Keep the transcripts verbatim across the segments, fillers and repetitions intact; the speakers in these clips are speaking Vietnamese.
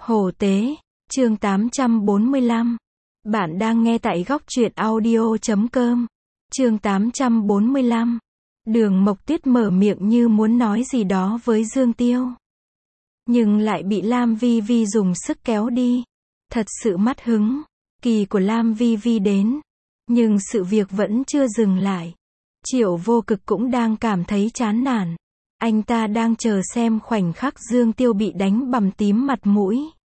Hổ tế, chương tám trăm bốn mươi lăm. Bạn đang nghe tại góc truyện audio chấm com. Chương tám trăm bốn mươi lăm. Đường Mộc Tuyết mở miệng như muốn nói gì đó với Dương Tiêu. Nhưng lại bị Lam Vi Vi dùng sức kéo đi. Thật sự mất hứng. Kỳ của Lam Vi Vi đến. Nhưng sự việc vẫn chưa dừng lại. Triệu Vô Cực cũng đang cảm thấy chán nản. Anh ta đang chờ xem khoảnh khắc Dương Tiêu bị đánh bầm tím mặt mũi.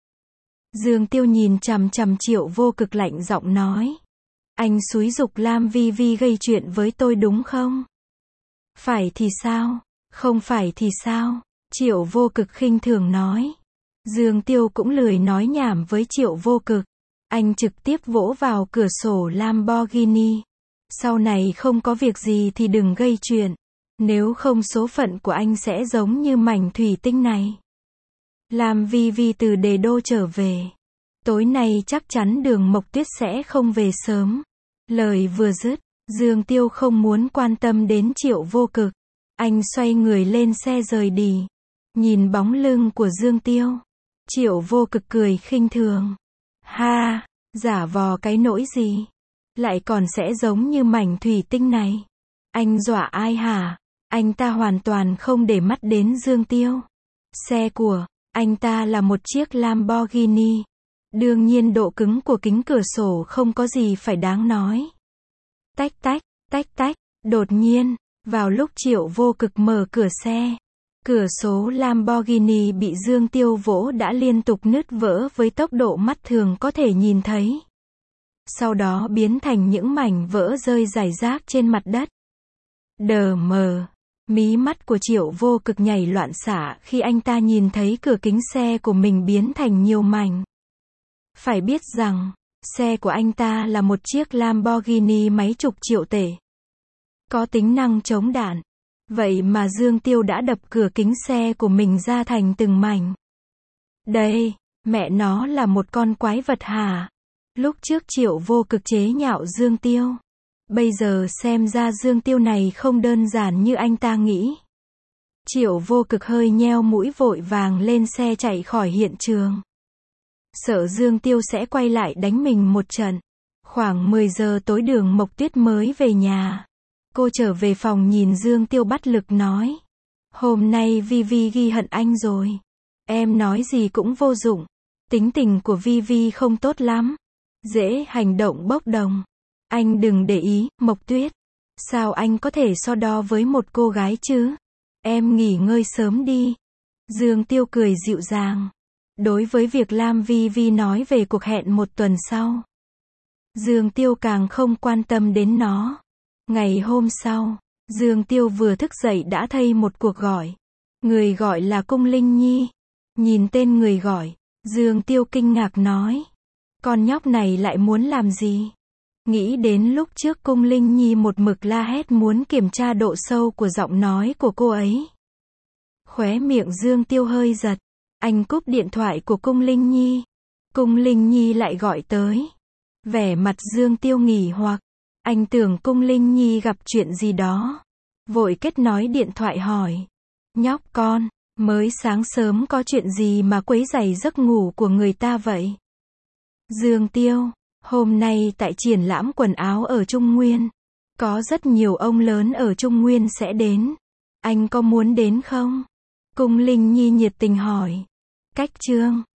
Dương Tiêu nhìn chằm chằm Triệu Vô Cực lạnh giọng nói. Anh xúi giục Lam Vi Vi gây chuyện với tôi đúng không? Phải thì sao? Không phải thì sao? Triệu Vô Cực khinh thường nói. Dương Tiêu cũng lười nói nhảm với Triệu Vô Cực. Anh trực tiếp vỗ vào cửa sổ Lamborghini. Sau này không có việc gì thì đừng gây chuyện. Nếu không số phận của anh sẽ giống như mảnh thủy tinh này. Lam Vi Vi từ Đế Đô trở về. Tối nay chắc chắn Đường Mộc Tuyết sẽ không về sớm. Lời vừa dứt, Dương Tiêu không muốn quan tâm đến Triệu Vô Cực. Anh xoay người lên xe rời đi. Nhìn bóng lưng của Dương Tiêu. Triệu Vô Cực cười khinh thường. Ha, giả vò cái nỗi gì? Lại còn sẽ giống như mảnh thủy tinh này. Anh dọa ai hả? Anh ta hoàn toàn không để mắt đến Dương Tiêu. Xe của anh ta là một chiếc Lamborghini. Đương nhiên độ cứng của kính cửa sổ không có gì phải đáng nói. Tách tách, tách tách, đột nhiên, vào lúc Triệu Vô Cực mở cửa xe, cửa số Lamborghini bị Dương Tiêu vỗ đã liên tục nứt vỡ với tốc độ mắt thường có thể nhìn thấy. Sau đó biến thành những mảnh vỡ rơi rải rác trên mặt đất. Đờ mờ. Mí mắt của Triệu Vô Cực nhảy loạn xạ khi anh ta nhìn thấy cửa kính xe của mình biến thành nhiều mảnh. Phải biết rằng, xe của anh ta là một chiếc Lamborghini mấy chục triệu tệ. Có tính năng chống đạn. Vậy mà Dương Tiêu đã đập cửa kính xe của mình ra thành từng mảnh. Đây, mẹ nó là một con quái vật hả? Lúc trước Triệu Vô Cực chế nhạo Dương Tiêu. Bây giờ xem ra Dương Tiêu này không đơn giản như anh ta nghĩ. Triệu Vô Cực hơi nheo mũi vội vàng lên xe chạy khỏi hiện trường. Sợ Dương Tiêu sẽ quay lại đánh mình một trận. Khoảng mười giờ tối Đường Mộc Tuyết mới về nhà. Cô trở về phòng nhìn Dương Tiêu bắt lực nói. Hôm nay Vi Vi ghi hận anh rồi. Em nói gì cũng vô dụng. Tính tình của Vi Vi không tốt lắm. Dễ hành động bốc đồng. Anh đừng để ý, Mộc Tuyết. Sao anh có thể so đo với một cô gái chứ? Em nghỉ ngơi sớm đi. Dương Tiêu cười dịu dàng. Đối với việc Lam Vi Vi nói về cuộc hẹn một tuần sau, Dương Tiêu càng không quan tâm đến nó. Ngày hôm sau, Dương Tiêu vừa thức dậy đã thấy một cuộc gọi. Người gọi là Cung Linh Nhi. Nhìn tên người gọi, Dương Tiêu kinh ngạc nói. Con nhóc này lại muốn làm gì? Nghĩ đến lúc trước Cung Linh Nhi một mực la hét muốn kiểm tra độ sâu của giọng nói của cô ấy. Khóe miệng Dương Tiêu hơi giật. Anh cúp điện thoại của Cung Linh Nhi. Cung Linh Nhi lại gọi tới. Vẻ mặt Dương Tiêu nghỉ hoặc. Anh tưởng Cung Linh Nhi gặp chuyện gì đó. Vội kết nối điện thoại hỏi. Nhóc con, mới sáng sớm có chuyện gì mà quấy rầy giấc ngủ của người ta vậy? Dương Tiêu, hôm nay tại triển lãm quần áo ở Trung Nguyên. Có rất nhiều ông lớn ở Trung Nguyên sẽ đến. Anh có muốn đến không? Cung Linh Nhi nhiệt tình hỏi. Cách chương